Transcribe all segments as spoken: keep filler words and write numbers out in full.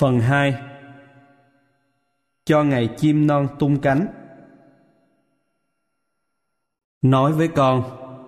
Phần hai. Cho ngày chim non tung cánh. Nói với con: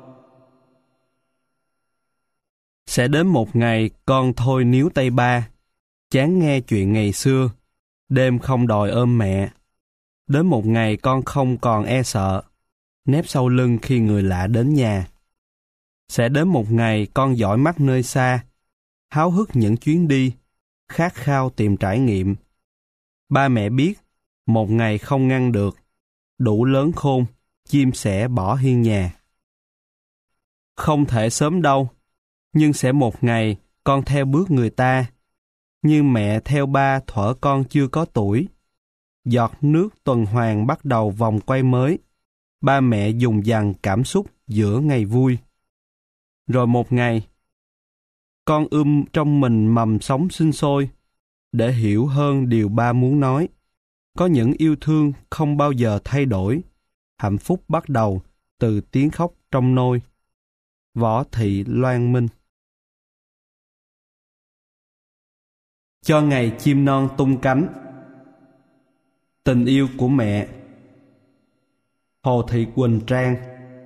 sẽ đến một ngày con thôi níu tay ba, chán nghe chuyện ngày xưa, đêm không đòi ôm mẹ. Đến một ngày con không còn e sợ, nép sau lưng khi người lạ đến nhà. Sẽ đến một ngày con dõi mắt nơi xa, háo hức những chuyến đi, khát khao tìm trải nghiệm. Ba mẹ biết, một ngày không ngăn được, đủ lớn khôn, chim sẽ bỏ hiên nhà. Không thể sớm đâu, nhưng sẽ một ngày con theo bước người ta, như mẹ theo ba thuở con chưa có tuổi. Giọt nước tuần hoàn bắt đầu vòng quay mới, ba mẹ dùng dằng cảm xúc giữa ngày vui. Rồi một ngày, con ươm trong mình mầm sống sinh sôi, để hiểu hơn điều ba muốn nói. Có những yêu thương không bao giờ thay đổi, hạnh phúc bắt đầu từ tiếng khóc trong nôi. Võ Thị Loan Minh. Cho ngày chim non tung cánh. Tình yêu của mẹ. Hồ Thị Quỳnh Trang.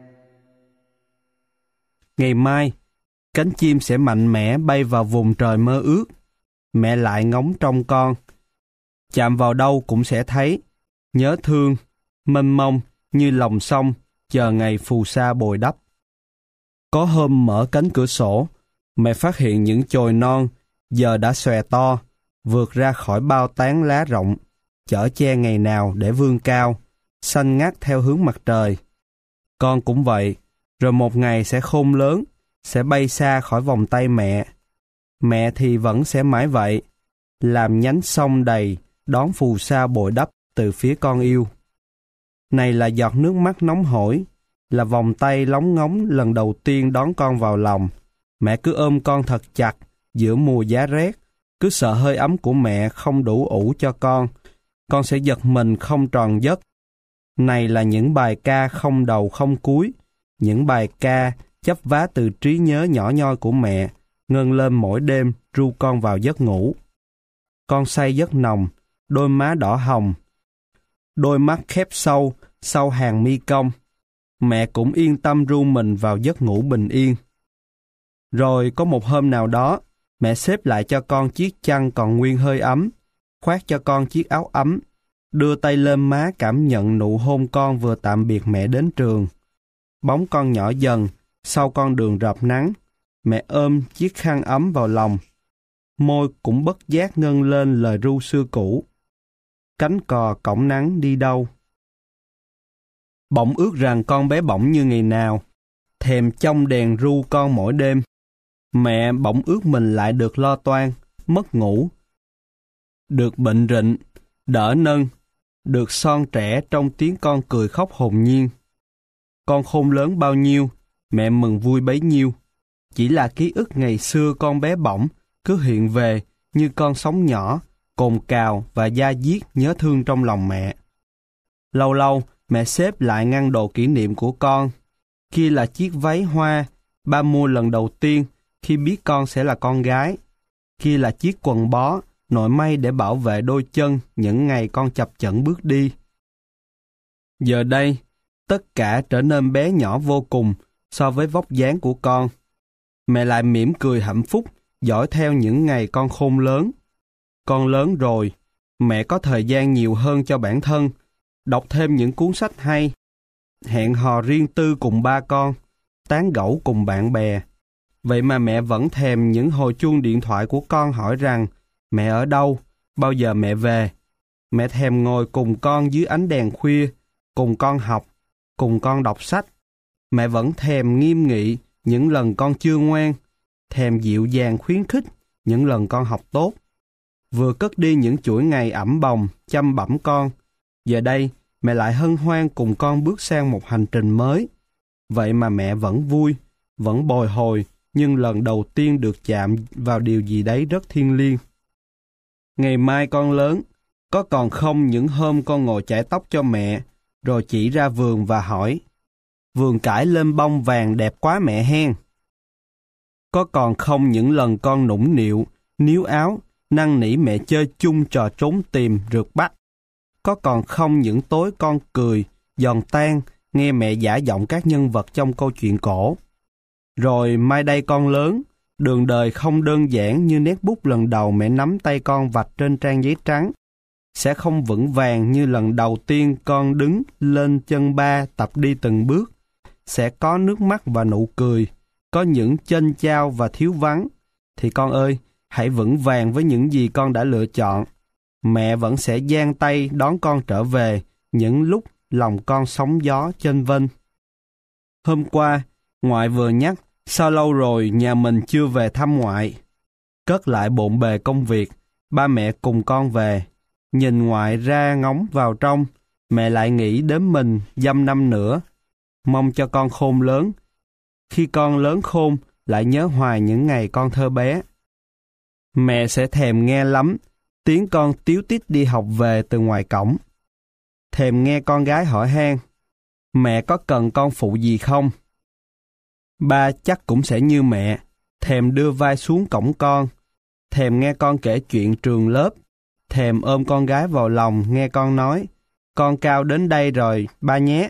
Ngày mai, cánh chim sẽ mạnh mẽ bay vào vùng trời mơ ước. Mẹ lại ngóng trông con. Chạm vào đâu cũng sẽ thấy, nhớ thương, mênh mông như lòng sông, chờ ngày phù sa bồi đắp. Có hôm mở cánh cửa sổ, mẹ phát hiện những chồi non giờ đã xòe to, vượt ra khỏi bao tán lá rộng, chở che ngày nào để vươn cao, xanh ngắt theo hướng mặt trời. Con cũng vậy, rồi một ngày sẽ khôn lớn, sẽ bay xa khỏi vòng tay mẹ. Mẹ thì vẫn sẽ mãi vậy, làm nhánh sông đầy, đón phù sa bồi đắp từ phía con yêu. Này là giọt nước mắt nóng hổi, là vòng tay lóng ngóng lần đầu tiên đón con vào lòng. Mẹ cứ ôm con thật chặt giữa mùa giá rét, cứ sợ hơi ấm của mẹ không đủ ủ cho con. Con sẽ giật mình không tròn giấc. Này là những bài ca không đầu không cuối, những bài ca chấp vá từ trí nhớ nhỏ nhoi của mẹ, ngân lên mỗi đêm ru con vào giấc ngủ. Con say giấc nồng, đôi má đỏ hồng, đôi mắt khép sâu sau hàng mi cong. Mẹ cũng yên tâm ru mình vào giấc ngủ bình yên. Rồi có một hôm nào đó, mẹ xếp lại cho con chiếc chăn còn nguyên hơi ấm, khoác cho con chiếc áo ấm, đưa tay lên má cảm nhận nụ hôn con vừa tạm biệt mẹ đến trường. Bóng con nhỏ dần sau con đường rợp nắng, mẹ ôm chiếc khăn ấm vào lòng. Môi cũng bất giác ngân lên lời ru xưa cũ. Cánh cò cõng nắng đi đâu? Bỗng ước rằng con bé bỏng như ngày nào, thèm trong đèn ru con mỗi đêm. Mẹ bỗng ước mình lại được lo toan, mất ngủ, được bệnh rịnh, đỡ nâng, được son trẻ trong tiếng con cười khóc hồn nhiên. Con khôn lớn bao nhiêu, mẹ mừng vui bấy nhiêu. Chỉ là ký ức ngày xưa con bé bỏng cứ hiện về như con sóng nhỏ, cồn cào và da diết nhớ thương trong lòng mẹ. Lâu lâu, mẹ xếp lại ngăn đồ kỷ niệm của con. Kia là chiếc váy hoa ba mua lần đầu tiên khi biết con sẽ là con gái. Kia là chiếc quần bó nội may để bảo vệ đôi chân những ngày con chập chững bước đi. Giờ đây, tất cả trở nên bé nhỏ vô cùng so với vóc dáng của con. Mẹ lại mỉm cười hạnh phúc dõi theo những ngày con khôn lớn. Con lớn rồi, mẹ có thời gian nhiều hơn cho bản thân, đọc thêm những cuốn sách hay, hẹn hò riêng tư cùng ba con, tán gẫu cùng bạn bè. Vậy mà mẹ vẫn thèm những hồi chuông điện thoại của con hỏi rằng mẹ ở đâu, bao giờ mẹ về. Mẹ thèm ngồi cùng con dưới ánh đèn khuya, cùng con học, cùng con đọc sách. Mẹ vẫn thèm nghiêm nghị những lần con chưa ngoan, thèm dịu dàng khuyến khích những lần con học tốt. Vừa cất đi những chuỗi ngày ẵm bồng, chăm bẵm con, giờ đây mẹ lại hân hoan cùng con bước sang một hành trình mới. Vậy mà mẹ vẫn vui, vẫn bồi hồi, nhưng lần đầu tiên được chạm vào điều gì đấy rất thiêng liêng. Ngày mai con lớn, có còn không những hôm con ngồi chải tóc cho mẹ, rồi chỉ ra vườn và hỏi: vườn cải lên bông vàng đẹp quá mẹ hen. Có còn không những lần con nũng nịu, níu áo, năn nỉ mẹ chơi chung trò trốn tìm, rượt bắt. Có còn không những tối con cười, giòn tan, nghe mẹ giả giọng các nhân vật trong câu chuyện cổ. Rồi mai đây con lớn, đường đời không đơn giản như nét bút lần đầu mẹ nắm tay con vạch trên trang giấy trắng. Sẽ không vững vàng như lần đầu tiên con đứng lên chân ba tập đi từng bước. Sẽ có nước mắt và nụ cười, có những chênh chao và thiếu vắng. Thì con ơi, hãy vững vàng với những gì con đã lựa chọn. Mẹ vẫn sẽ giang tay đón con trở về những lúc lòng con sóng gió chênh vênh. Hôm qua, ngoại vừa nhắc, sao lâu rồi nhà mình chưa về thăm ngoại. Cất lại bộn bề công việc, ba mẹ cùng con về. Nhìn ngoại ra ngóng vào trong, mẹ lại nghĩ đến mình dăm năm nữa. Mong cho con khôn lớn. Khi con lớn khôn, lại nhớ hoài những ngày con thơ bé. Mẹ sẽ thèm nghe lắm tiếng con tíu tít đi học về từ ngoài cổng. Thèm nghe con gái hỏi han, mẹ có cần con phụ gì không? Ba chắc cũng sẽ như mẹ, thèm đưa vai xuống cổng con, thèm nghe con kể chuyện trường lớp, thèm ôm con gái vào lòng nghe con nói, con cao đến đây rồi, ba nhé.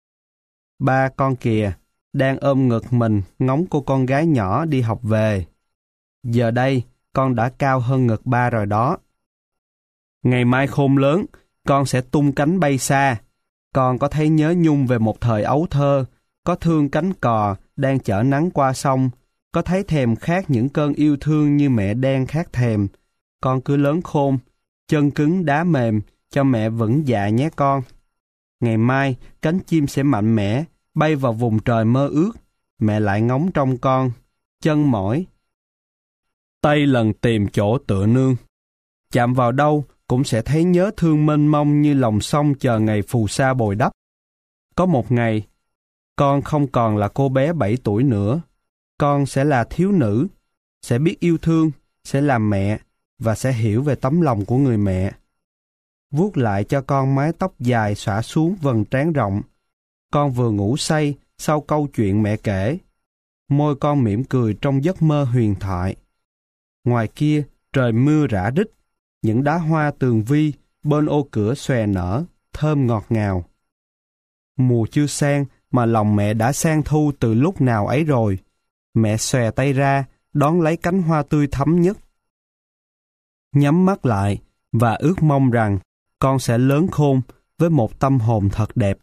Ba con kìa, đang ôm ngực mình ngóng cô con gái nhỏ đi học về. Giờ đây, con đã cao hơn ngực ba rồi đó. Ngày mai khôn lớn, con sẽ tung cánh bay xa. Con có thấy nhớ nhung về một thời ấu thơ, có thương cánh cò đang chở nắng qua sông, có thấy thèm khát những cơn yêu thương như mẹ đang khát thèm. Con cứ lớn khôn, chân cứng đá mềm, cho mẹ vững dạ nhé con. Ngày mai, cánh chim sẽ mạnh mẽ, bay vào vùng trời mơ ước. Mẹ lại ngóng trong con, chân mỏi, tay lần tìm chỗ tựa nương. Chạm vào đâu cũng sẽ thấy nhớ thương mênh mông như lòng sông chờ ngày phù sa bồi đắp. Có một ngày, con không còn là cô bé bảy tuổi nữa. Con sẽ là thiếu nữ, sẽ biết yêu thương, sẽ làm mẹ và sẽ hiểu về tấm lòng của người mẹ. Vuốt lại cho con mái tóc dài xõa xuống vầng trán rộng. Con vừa ngủ say sau câu chuyện mẹ kể. Môi con mỉm cười trong giấc mơ huyền thoại. Ngoài kia, trời mưa rã rích. Những đóa hoa tường vi bên ô cửa xòe nở, thơm ngọt ngào. Mùa chưa sang mà lòng mẹ đã sang thu từ lúc nào ấy rồi. Mẹ xòe tay ra, đón lấy cánh hoa tươi thắm nhất. Nhắm mắt lại và ước mong rằng con sẽ lớn khôn với một tâm hồn thật đẹp.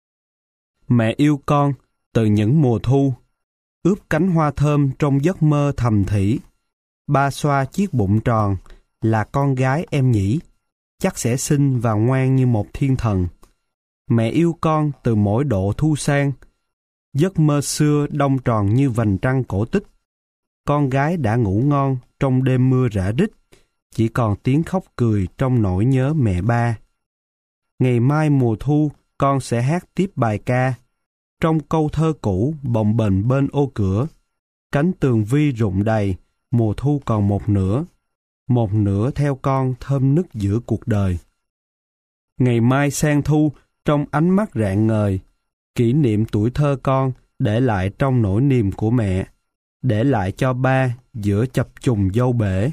Mẹ yêu con từ những mùa thu, ướp cánh hoa thơm trong giấc mơ thầm thỉ. Ba xoa chiếc bụng tròn, là con gái em nhỉ, chắc sẽ xinh và ngoan như một thiên thần. Mẹ yêu con từ mỗi độ thu sang, giấc mơ xưa đông tròn như vành trăng cổ tích. Con gái đã ngủ ngon trong đêm mưa rã rích, chỉ còn tiếng khóc cười trong nỗi nhớ mẹ ba. Ngày mai mùa thu, con sẽ hát tiếp bài ca. Trong câu thơ cũ bồng bềnh bên ô cửa, cánh tường vi rụng đầy, mùa thu còn một nửa. Một nửa theo con thơm nức giữa cuộc đời. Ngày mai sang thu, trong ánh mắt rạng ngời, kỷ niệm tuổi thơ con để lại trong nỗi niềm của mẹ, để lại cho ba giữa chập trùng dâu bể.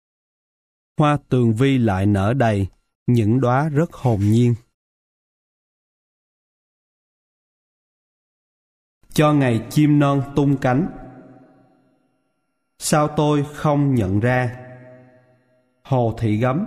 Hoa tường vi lại nở đầy, những đóa rất hồn nhiên. Cho ngày chim non tung cánh. Sao tôi không nhận ra? Hồ Thị Gấm.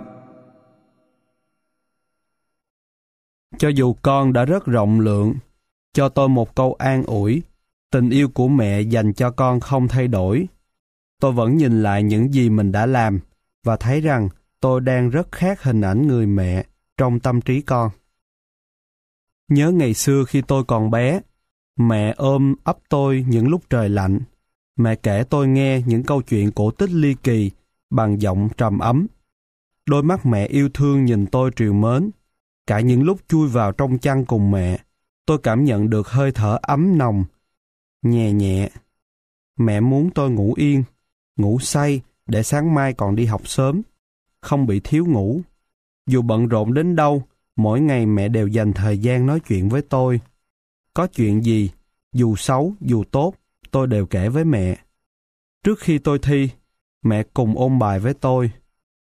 Cho dù con đã rất rộng lượng, cho tôi một câu an ủi, tình yêu của mẹ dành cho con không thay đổi. Tôi vẫn nhìn lại những gì mình đã làm và thấy rằng tôi đang rất khác hình ảnh người mẹ trong tâm trí con. Nhớ ngày xưa khi tôi còn bé, mẹ ôm ấp tôi những lúc trời lạnh. Mẹ kể tôi nghe những câu chuyện cổ tích ly kỳ bằng giọng trầm ấm. Đôi mắt mẹ yêu thương nhìn tôi trìu mến. Cả những lúc chui vào trong chăn cùng mẹ, tôi cảm nhận được hơi thở ấm nồng, nhẹ nhẹ. Mẹ muốn tôi ngủ yên, ngủ say để sáng mai còn đi học sớm, không bị thiếu ngủ. Dù bận rộn đến đâu, mỗi ngày mẹ đều dành thời gian nói chuyện với tôi. Có chuyện gì, dù xấu, dù tốt, tôi đều kể với mẹ. Trước khi tôi thi, mẹ cùng ôn bài với tôi.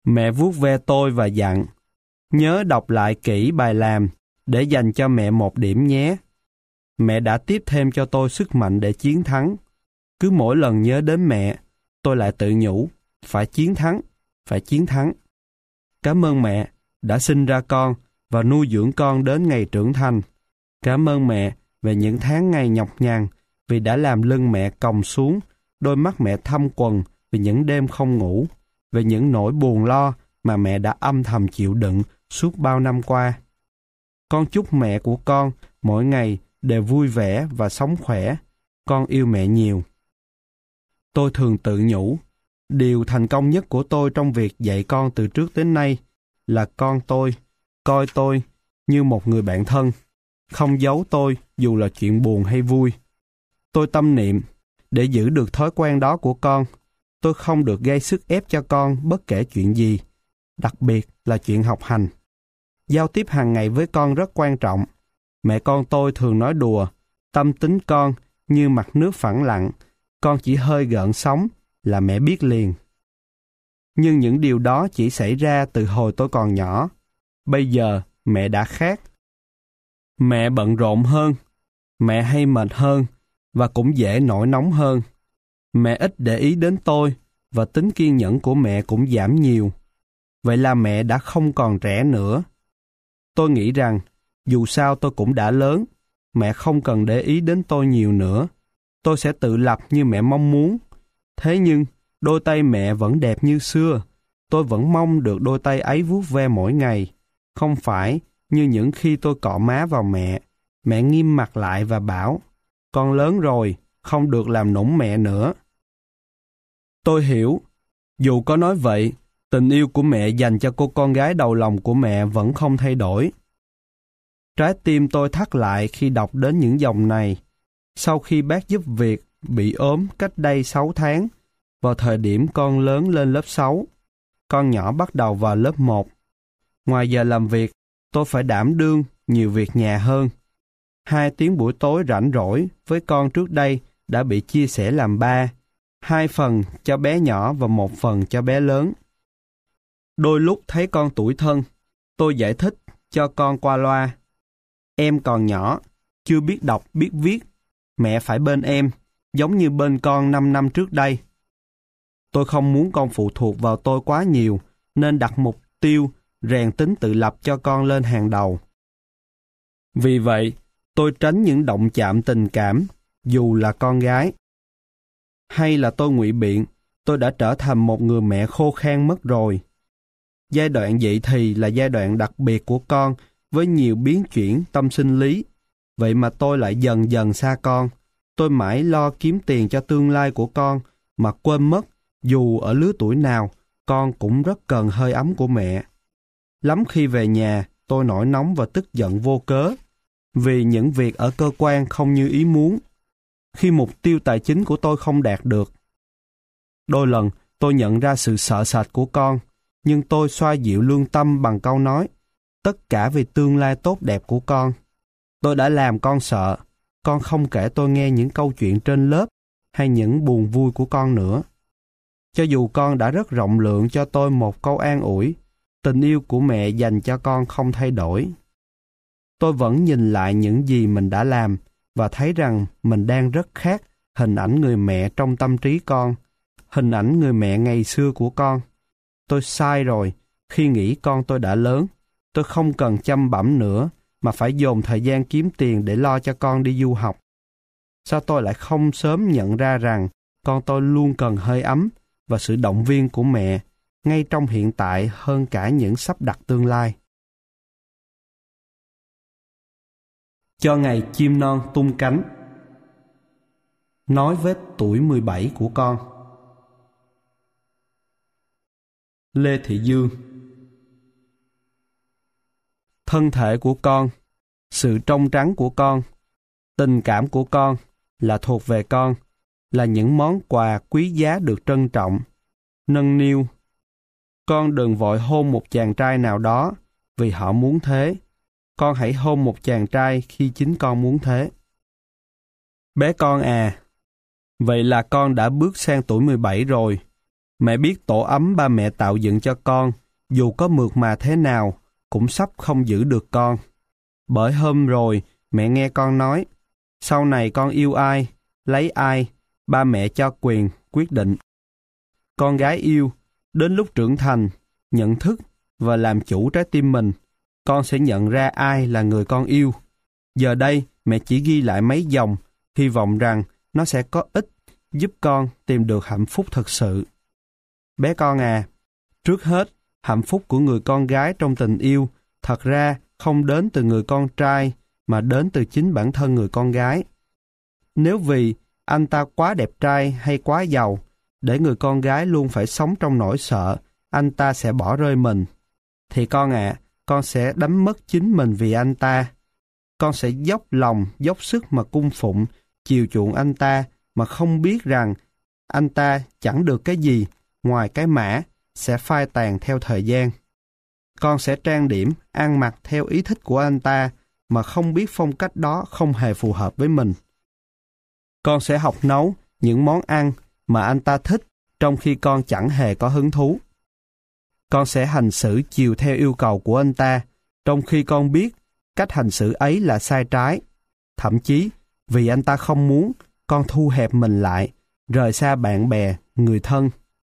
Mẹ vuốt ve tôi và dặn, nhớ đọc lại kỹ bài làm để dành cho mẹ một điểm nhé. Mẹ đã tiếp thêm cho tôi sức mạnh để chiến thắng. Cứ mỗi lần nhớ đến mẹ, tôi lại tự nhủ, phải chiến thắng, phải chiến thắng. Cảm ơn mẹ đã sinh ra con và nuôi dưỡng con đến ngày trưởng thành. Cảm ơn mẹ về những tháng ngày nhọc nhằn vì đã làm lưng mẹ còng xuống, đôi mắt mẹ thâm quầng vì những đêm không ngủ, về những nỗi buồn lo mà mẹ đã âm thầm chịu đựng suốt bao năm qua. Con chúc mẹ của con mỗi ngày đều vui vẻ và sống khỏe. Con yêu mẹ nhiều. Tôi thường tự nhủ, điều thành công nhất của tôi trong việc dạy con từ trước đến nay là con tôi coi tôi như một người bạn thân, không giấu tôi dù là chuyện buồn hay vui. Tôi tâm niệm, để giữ được thói quen đó của con, tôi không được gây sức ép cho con bất kể chuyện gì, đặc biệt là chuyện học hành. Giao tiếp hàng ngày với con rất quan trọng. Mẹ con tôi thường nói đùa, tâm tính con như mặt nước phẳng lặng, con chỉ hơi gợn sóng là mẹ biết liền. Nhưng những điều đó chỉ xảy ra từ hồi tôi còn nhỏ. Bây giờ mẹ đã khác. Mẹ bận rộn hơn, mẹ hay mệt hơn và cũng dễ nổi nóng hơn. Mẹ ít để ý đến tôi và tính kiên nhẫn của mẹ cũng giảm nhiều. Vậy là mẹ đã không còn trẻ nữa. Tôi nghĩ rằng dù sao tôi cũng đã lớn, mẹ không cần để ý đến tôi nhiều nữa. Tôi sẽ tự lập như mẹ mong muốn. Thế nhưng, đôi tay mẹ vẫn đẹp như xưa. Tôi vẫn mong được đôi tay ấy vuốt ve mỗi ngày. Không phải như những khi tôi cọ má vào mẹ. Mẹ nghiêm mặt lại và bảo, con lớn rồi, không được làm nũng mẹ nữa. Tôi hiểu, dù có nói vậy, tình yêu của mẹ dành cho cô con gái đầu lòng của mẹ vẫn không thay đổi. Trái tim tôi thắt lại khi đọc đến những dòng này. Sau khi bác giúp việc bị ốm cách đây sáu tháng, vào thời điểm con lớn lên lớp sáu, con nhỏ bắt đầu vào lớp một. Ngoài giờ làm việc, tôi phải đảm đương nhiều việc nhà hơn. Hai tiếng buổi tối rảnh rỗi với con trước đây đã bị chia sẻ làm ba, hai phần cho bé nhỏ và một phần cho bé lớn. Đôi lúc thấy con tủi thân, tôi giải thích cho con qua loa. Em còn nhỏ, chưa biết đọc biết viết, mẹ phải bên em, giống như bên con năm năm trước đây. Tôi không muốn con phụ thuộc vào tôi quá nhiều, nên đặt mục tiêu rèn tính tự lập cho con lên hàng đầu. Vì vậy, tôi tránh những động chạm tình cảm, dù là con gái. Hay là tôi ngụy biện, tôi đã trở thành một người mẹ khô khan mất rồi. Giai đoạn dậy thì là giai đoạn đặc biệt của con, với nhiều biến chuyển tâm sinh lý. Vậy mà tôi lại dần dần xa con. Tôi mãi lo kiếm tiền cho tương lai của con, mà quên mất, dù ở lứa tuổi nào, con cũng rất cần hơi ấm của mẹ. Lắm khi về nhà, tôi nổi nóng và tức giận vô cớ, vì những việc ở cơ quan không như ý muốn, khi mục tiêu tài chính của tôi không đạt được. Đôi lần, tôi nhận ra sự sợ sệt của con, nhưng tôi xoa dịu lương tâm bằng câu nói, tất cả vì tương lai tốt đẹp của con. Tôi đã làm con sợ, con không kể tôi nghe những câu chuyện trên lớp hay những buồn vui của con nữa. Cho dù con đã rất rộng lượng cho tôi một câu an ủi, tình yêu của mẹ dành cho con không thay đổi. Tôi vẫn nhìn lại những gì mình đã làm và thấy rằng mình đang rất khác hình ảnh người mẹ trong tâm trí con, hình ảnh người mẹ ngày xưa của con. Tôi sai rồi khi nghĩ con tôi đã lớn, tôi không cần chăm bẵm nữa mà phải dồn thời gian kiếm tiền để lo cho con đi du học. Sao tôi lại không sớm nhận ra rằng con tôi luôn cần hơi ấm và sự động viên của mẹ ngay trong hiện tại hơn cả những sắp đặt tương lai. Cho ngày chim non tung cánh. Nói với tuổi mười bảy của con. Lê Thị Dương. Thân thể của con, sự trong trắng của con, tình cảm của con là thuộc về con, là những món quà quý giá được trân trọng, nâng niu. Con đừng vội hôn một chàng trai nào đó vì họ muốn thế. Con hãy hôn một chàng trai khi chính con muốn thế. Bé con à, vậy là con đã bước sang tuổi mười bảy rồi. Mẹ biết tổ ấm ba mẹ tạo dựng cho con, dù có mượt mà thế nào, cũng sắp không giữ được con. Bởi hôm rồi, mẹ nghe con nói, sau này con yêu ai, lấy ai, ba mẹ cho quyền quyết định. Con gái yêu, đến lúc trưởng thành, nhận thức và làm chủ trái tim mình, con sẽ nhận ra ai là người con yêu. Giờ đây, mẹ chỉ ghi lại mấy dòng, hy vọng rằng nó sẽ có ích giúp con tìm được hạnh phúc thật sự. Bé con à, trước hết, hạnh phúc của người con gái trong tình yêu thật ra không đến từ người con trai mà đến từ chính bản thân người con gái. Nếu vì anh ta quá đẹp trai hay quá giàu, để người con gái luôn phải sống trong nỗi sợ anh ta sẽ bỏ rơi mình, thì con ạ, à, con sẽ đánh mất chính mình vì anh ta. Con sẽ dốc lòng, dốc sức mà cung phụng, chiều chuộng anh ta mà không biết rằng anh ta chẳng được cái gì ngoài cái mã sẽ phai tàn theo thời gian. Con sẽ trang điểm, ăn mặc theo ý thích của anh ta mà không biết phong cách đó không hề phù hợp với mình. Con sẽ học nấu những món ăn mà anh ta thích trong khi con chẳng hề có hứng thú. Con sẽ hành xử chiều theo yêu cầu của anh ta, trong khi con biết cách hành xử ấy là sai trái. Thậm chí, vì anh ta không muốn, con thu hẹp mình lại, rời xa bạn bè, người thân.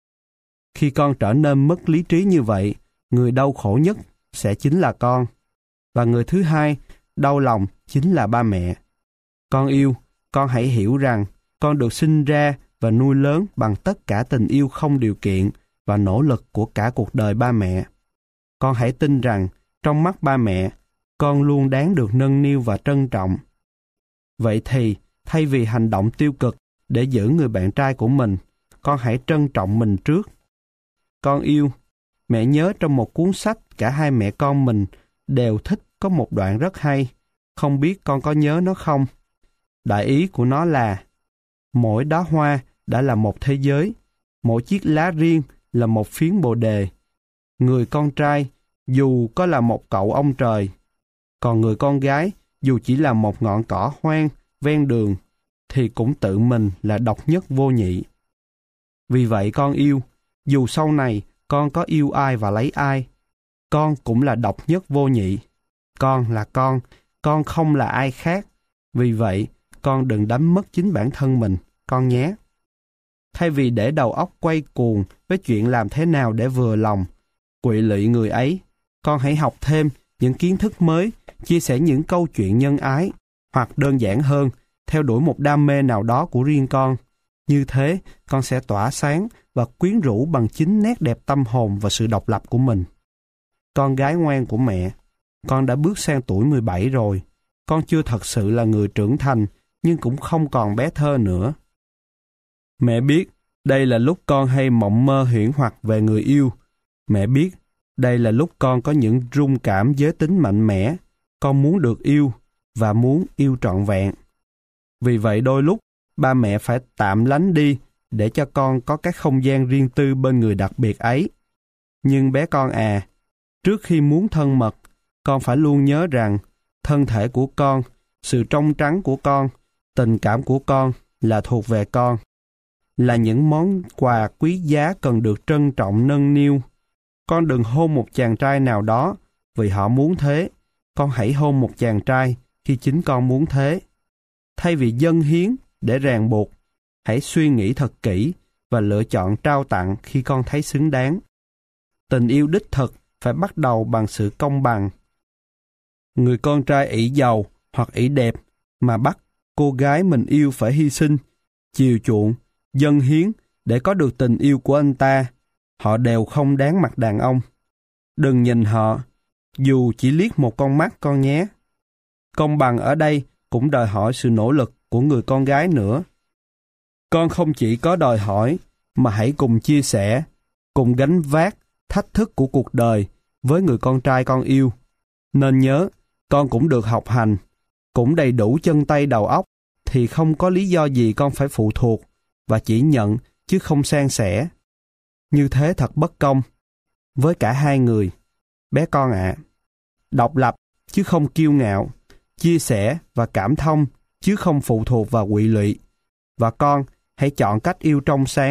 Khi con trở nên mất lý trí như vậy, người đau khổ nhất sẽ chính là con. Và người thứ hai, đau lòng chính là ba mẹ. Con yêu, con hãy hiểu rằng con được sinh ra và nuôi lớn bằng tất cả tình yêu không điều kiện và nỗ lực của cả cuộc đời ba mẹ. Con hãy tin rằng trong mắt ba mẹ, con luôn đáng được nâng niu và trân trọng. Vậy thì, thay vì hành động tiêu cực để giữ người bạn trai của mình, con hãy trân trọng mình trước. Con yêu, mẹ nhớ trong một cuốn sách cả hai mẹ con mình đều thích có một đoạn rất hay, không biết con có nhớ nó không? Đại ý của nó là, mỗi đóa hoa đã là một thế giới, mỗi chiếc lá riêng là một phiến bồ đề. Người con trai dù có là một cậu ông trời, còn người con gái dù chỉ là một ngọn cỏ hoang ven đường, thì cũng tự mình là độc nhất vô nhị. Vì vậy con yêu, dù sau này con có yêu ai và lấy ai, con cũng là độc nhất vô nhị. Con là con, con không là ai khác. Vì vậy, con đừng đánh mất chính bản thân mình, con nhé. Thay vì để đầu óc quay cuồng với chuyện làm thế nào để vừa lòng, quỵ lụy người ấy, con hãy học thêm những kiến thức mới, chia sẻ những câu chuyện nhân ái, hoặc đơn giản hơn, theo đuổi một đam mê nào đó của riêng con. Như thế, con sẽ tỏa sáng và quyến rũ bằng chính nét đẹp tâm hồn và sự độc lập của mình. Con gái ngoan của mẹ, con đã bước sang tuổi mười bảy rồi. Con chưa thật sự là người trưởng thành, nhưng cũng không còn bé thơ nữa. Mẹ biết, đây là lúc con hay mộng mơ huyễn hoặc về người yêu. Mẹ biết, đây là lúc con có những rung cảm giới tính mạnh mẽ. Con muốn được yêu, và muốn yêu trọn vẹn. Vì vậy đôi lúc, ba mẹ phải tạm lánh đi để cho con có cái không gian riêng tư bên người đặc biệt ấy. Nhưng bé con à, trước khi muốn thân mật, con phải luôn nhớ rằng thân thể của con, sự trong trắng của con, tình cảm của con là thuộc về con. Là những món quà quý giá cần được trân trọng nâng niu. Con đừng hôn một chàng trai nào đó vì họ muốn thế. Con hãy hôn một chàng trai khi chính con muốn thế. Thay vì dâng hiến để ràng buộc, hãy suy nghĩ thật kỹ và lựa chọn trao tặng khi con thấy xứng đáng. Tình yêu đích thực phải bắt đầu bằng sự công bằng. Người con trai ỷ giàu hoặc ỷ đẹp mà bắt cô gái mình yêu phải hy sinh, chiều chuộng, dâng hiến để có được tình yêu của anh ta, họ đều không đáng mặt đàn ông. Đừng nhìn họ, dù chỉ liếc một con mắt con nhé. Công bằng ở đây cũng đòi hỏi sự nỗ lực của người con gái nữa. Con không chỉ có đòi hỏi, mà hãy cùng chia sẻ, cùng gánh vác thách thức của cuộc đời với người con trai con yêu. Nên nhớ, con cũng được học hành, cũng đầy đủ chân tay đầu óc, thì không có lý do gì con phải phụ thuộc và chỉ nhận chứ không san sẻ. Như thế thật bất công với cả hai người. Bé con ạ, à, độc lập chứ không kiêu ngạo, chia sẻ và cảm thông chứ không phụ thuộc vào quỵ lụy. Và con hãy chọn cách yêu trong sáng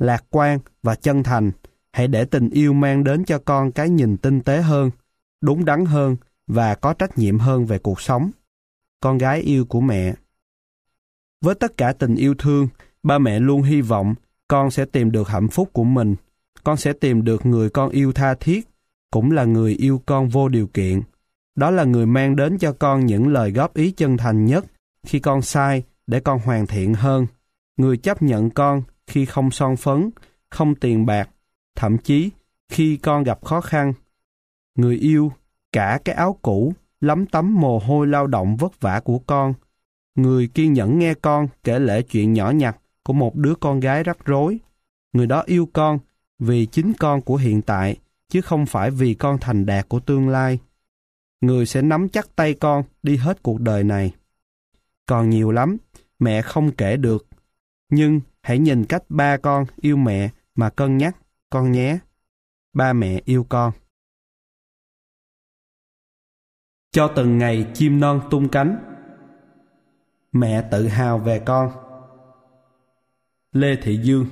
lạc quan và chân thành. Hãy để tình yêu mang đến cho con cái nhìn tinh tế hơn, đúng đắn hơn và có trách nhiệm hơn về cuộc sống. Con gái yêu của mẹ. Với tất cả tình yêu thương, ba mẹ luôn hy vọng con sẽ tìm được hạnh phúc của mình. Con sẽ tìm được người con yêu tha thiết, cũng là người yêu con vô điều kiện. Đó là người mang đến cho con những lời góp ý chân thành nhất khi con sai để con hoàn thiện hơn. Người chấp nhận con khi không son phấn, không tiền bạc, thậm chí khi con gặp khó khăn. Người yêu cả cái áo cũ, lấm tấm mồ hôi lao động vất vả của con. Người kiên nhẫn nghe con kể lể chuyện nhỏ nhặt của một đứa con gái rắc rối. Người đó yêu con vì chính con của hiện tại, chứ không phải vì con thành đạt của tương lai. Người sẽ nắm chắc tay con đi hết cuộc đời này. Còn nhiều lắm, mẹ không kể được. Nhưng hãy nhìn cách ba con yêu mẹ mà cân nhắc, con nhé. Ba mẹ yêu con. Cho từng ngày chim non tung cánh. Mẹ tự hào về con. Lê Thị Dương.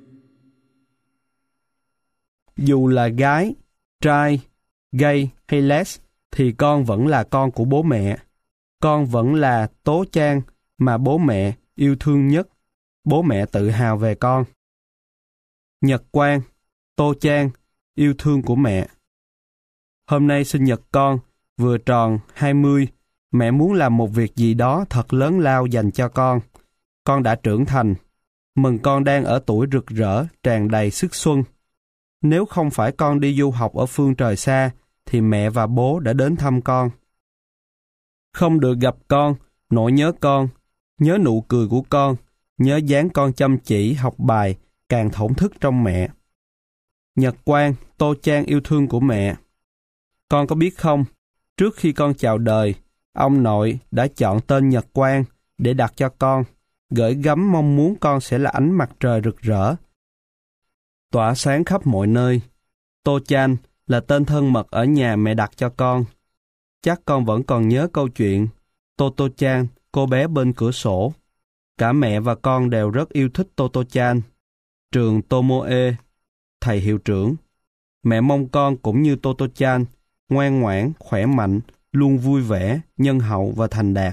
Dù là gái, trai, gay hay les, thì con vẫn là con của bố mẹ. Con vẫn là Tố Trang mà bố mẹ yêu thương nhất. Bố mẹ tự hào về con. Nhật Quang, Tô Trang, yêu thương của mẹ. Hôm nay sinh nhật con, vừa tròn hai mươi, mẹ muốn làm một việc gì đó thật lớn lao dành cho con. Con đã trưởng thành. Mừng con đang ở tuổi rực rỡ, tràn đầy sức xuân. Nếu không phải con đi du học ở phương trời xa, thì mẹ và bố đã đến thăm con. Không được gặp con, nỗi nhớ con, nhớ nụ cười của con, nhớ dáng con chăm chỉ học bài, càng thổn thức trong mẹ. Nhật Quang, Tô Trang yêu thương của mẹ. Con có biết không, trước khi con chào đời, ông nội đã chọn tên Nhật Quang để đặt cho con, gửi gắm mong muốn con sẽ là ánh mặt trời rực rỡ, tỏa sáng khắp mọi nơi. Tô Chan là tên thân mật ở nhà mẹ đặt cho con. Chắc con vẫn còn nhớ câu chuyện Toto Chan, cô bé bên cửa sổ. Cả mẹ và con đều rất yêu thích Toto Chan. Trường Tomoe, thầy hiệu trưởng. Mẹ mong con cũng như Toto Chan, ngoan ngoãn, khỏe mạnh, luôn vui vẻ, nhân hậu và thành đạt.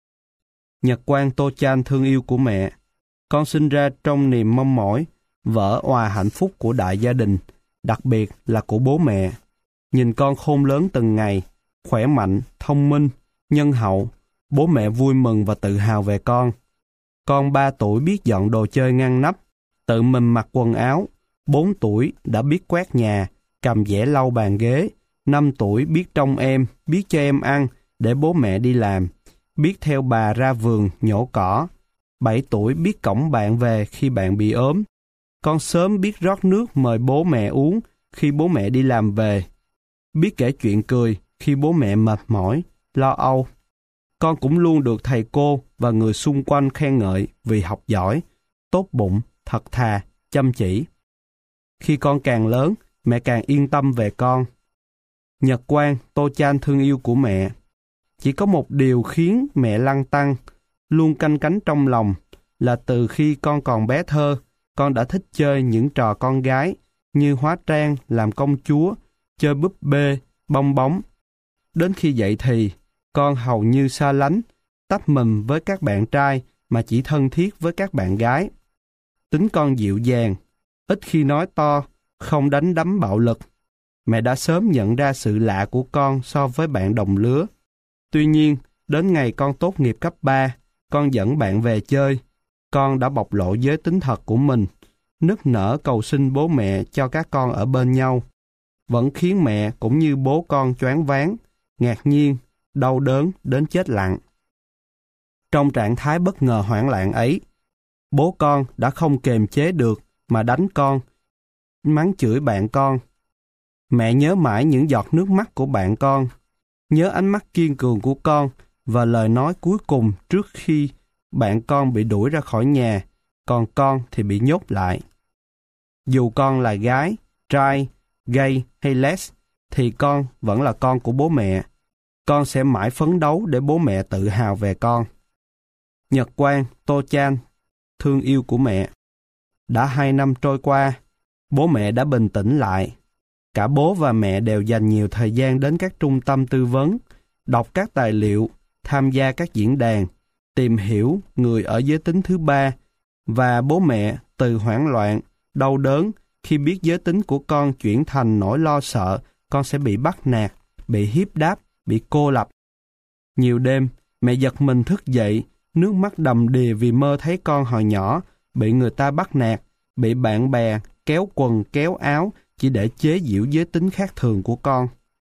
Nhật Quang Tô Chan thương yêu của mẹ. Con sinh ra trong niềm mong mỏi, vỡ òa hạnh phúc của đại gia đình, đặc biệt là của bố mẹ. Nhìn con khôn lớn từng ngày, khỏe mạnh, thông minh, nhân hậu, bố mẹ vui mừng và tự hào về con. Con ba tuổi biết dọn đồ chơi ngăn nắp, tự mình mặc quần áo. Bốn tuổi đã biết quét nhà, cầm dẻ lau bàn ghế. Năm tuổi biết trông em, biết cho em ăn để bố mẹ đi làm, biết theo bà ra vườn nhổ cỏ. Bảy tuổi biết cõng bạn về khi bạn bị ốm. Con sớm biết rót nước mời bố mẹ uống khi bố mẹ đi làm về. Biết kể chuyện cười khi bố mẹ mệt mỏi, lo âu. Con cũng luôn được thầy cô và người xung quanh khen ngợi vì học giỏi, tốt bụng, thật thà, chăm chỉ. Khi con càng lớn, mẹ càng yên tâm về con. Nhật Quang, Tô Chan thương yêu của mẹ. Chỉ có một điều khiến mẹ lăn tăn, luôn canh cánh trong lòng, là từ khi con còn bé thơ, con đã thích chơi những trò con gái như hóa trang, làm công chúa, chơi búp bê, bong bóng. Đến khi dậy thì, con hầu như xa lánh, tách mình với các bạn trai mà chỉ thân thiết với các bạn gái. Tính con dịu dàng, ít khi nói to, không đánh đấm bạo lực. Mẹ đã sớm nhận ra sự lạ của con so với bạn đồng lứa. Tuy nhiên, đến ngày con tốt nghiệp cấp ba, con dẫn bạn về chơi. Con đã bộc lộ giới tính thật của mình, nức nở cầu xin bố mẹ cho các con ở bên nhau. Vẫn khiến mẹ cũng như bố con choáng váng, ngạc nhiên, đau đớn đến chết lặng. Trong trạng thái bất ngờ hoảng loạn ấy, bố con đã không kềm chế được mà đánh con, mắng chửi bạn con. Mẹ nhớ mãi những giọt nước mắt của bạn con, nhớ ánh mắt kiên cường của con và lời nói cuối cùng trước khi bạn con bị đuổi ra khỏi nhà, còn con thì bị nhốt lại. Dù con là gái, trai, gay hay les, thì con vẫn là con của bố mẹ. Con sẽ mãi phấn đấu để bố mẹ tự hào về con. Nhật Quang, Tô Chan, thương yêu của mẹ. Đã hai năm trôi qua, bố mẹ đã bình tĩnh lại. Cả bố và mẹ đều dành nhiều thời gian đến các trung tâm tư vấn, đọc các tài liệu, tham gia các diễn đàn, tìm hiểu người ở giới tính thứ ba, và bố mẹ từ hoảng loạn, đau đớn khi biết giới tính của con chuyển thành nỗi lo sợ con sẽ bị bắt nạt, bị hiếp đáp, bị cô lập. Nhiều đêm, mẹ giật mình thức dậy, nước mắt đầm đìa vì mơ thấy con hồi nhỏ bị người ta bắt nạt, bị bạn bè kéo quần kéo áo chỉ để chế giễu giới tính khác thường của con.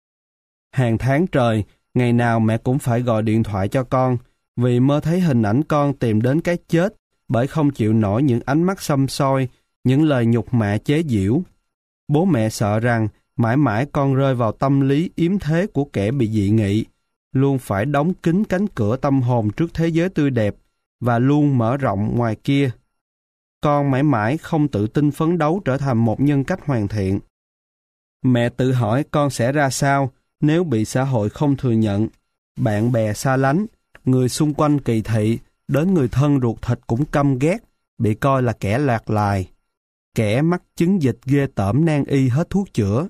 Hàng tháng trời, ngày nào mẹ cũng phải gọi điện thoại cho con, vì mơ thấy hình ảnh con tìm đến cái chết bởi không chịu nổi những ánh mắt săm soi, những lời nhục mạ chế giễu. Bố mẹ sợ rằng mãi mãi con rơi vào tâm lý yếm thế của kẻ bị dị nghị, luôn phải đóng kín cánh cửa tâm hồn trước thế giới tươi đẹp và luôn mở rộng ngoài kia. Con mãi mãi không tự tin phấn đấu trở thành một nhân cách hoàn thiện. Mẹ tự hỏi con sẽ ra sao nếu bị xã hội không thừa nhận, bạn bè xa lánh, người xung quanh kỳ thị, đến người thân ruột thịt cũng căm ghét, bị coi là kẻ lạc loài, kẻ mắc chứng dịch ghê tởm nan y hết thuốc chữa.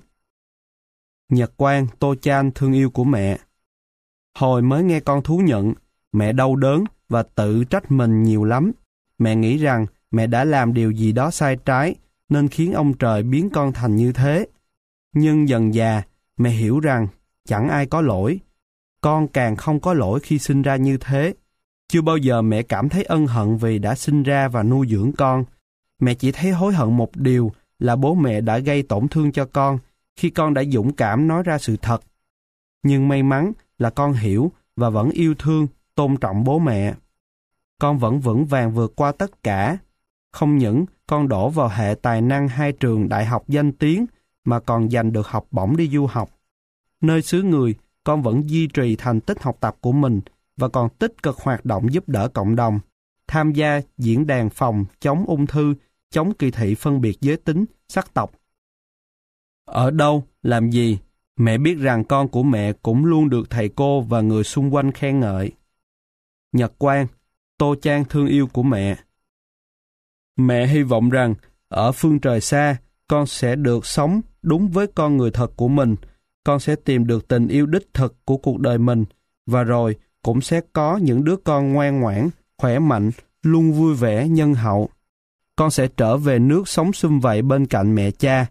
Nhật Quang, To-chan thương yêu của mẹ. Hồi mới nghe con thú nhận, mẹ đau đớn và tự trách mình nhiều lắm. Mẹ nghĩ rằng mẹ đã làm điều gì đó sai trái nên khiến ông trời biến con thành như thế. Nhưng dần dà, mẹ hiểu rằng chẳng ai có lỗi. Con càng không có lỗi khi sinh ra như thế. Chưa bao giờ mẹ cảm thấy ân hận vì đã sinh ra và nuôi dưỡng con. Mẹ chỉ thấy hối hận một điều là bố mẹ đã gây tổn thương cho con khi con đã dũng cảm nói ra sự thật. Nhưng may mắn là con hiểu và vẫn yêu thương, tôn trọng bố mẹ. Con vẫn vững vàng vượt qua tất cả. Không những con đổ vào hệ tài năng hai trường đại học danh tiếng mà còn giành được học bổng đi du học. Nơi xứ người, con vẫn duy trì thành tích học tập của mình và còn tích cực hoạt động giúp đỡ cộng đồng, tham gia diễn đàn phòng chống ung thư, chống kỳ thị phân biệt giới tính, sắc tộc. Ở đâu, làm gì, mẹ biết rằng con của mẹ cũng luôn được thầy cô và người xung quanh khen ngợi. Nhật Quang, To-chan thương yêu của mẹ. Mẹ hy vọng rằng ở phương trời xa, con sẽ được sống đúng với con người thật của mình. Con sẽ tìm được tình yêu đích thực của cuộc đời mình và rồi cũng sẽ có những đứa con ngoan ngoãn, khỏe mạnh, luôn vui vẻ, nhân hậu. Con sẽ trở về nước sống sum vầy bên cạnh mẹ cha.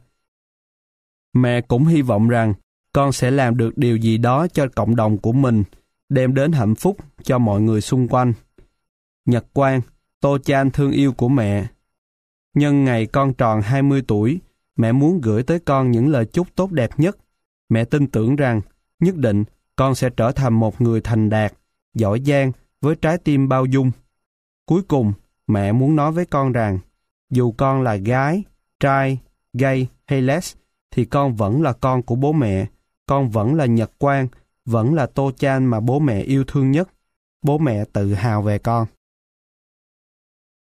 Mẹ cũng hy vọng rằng con sẽ làm được điều gì đó cho cộng đồng của mình, đem đến hạnh phúc cho mọi người xung quanh. Nhật Quang, To-chan thương yêu của mẹ. Nhân ngày con tròn hai mươi tuổi, mẹ muốn gửi tới con những lời chúc tốt đẹp nhất. Mẹ tin tưởng rằng nhất định con sẽ trở thành một người thành đạt, giỏi giang với trái tim bao dung. Cuối cùng, mẹ muốn nói với con rằng dù con là gái, trai, gay hay les, thì con vẫn là con của bố mẹ. Con vẫn là Nhật Quang, vẫn là To-chan mà bố mẹ yêu thương nhất. Bố mẹ tự hào về con.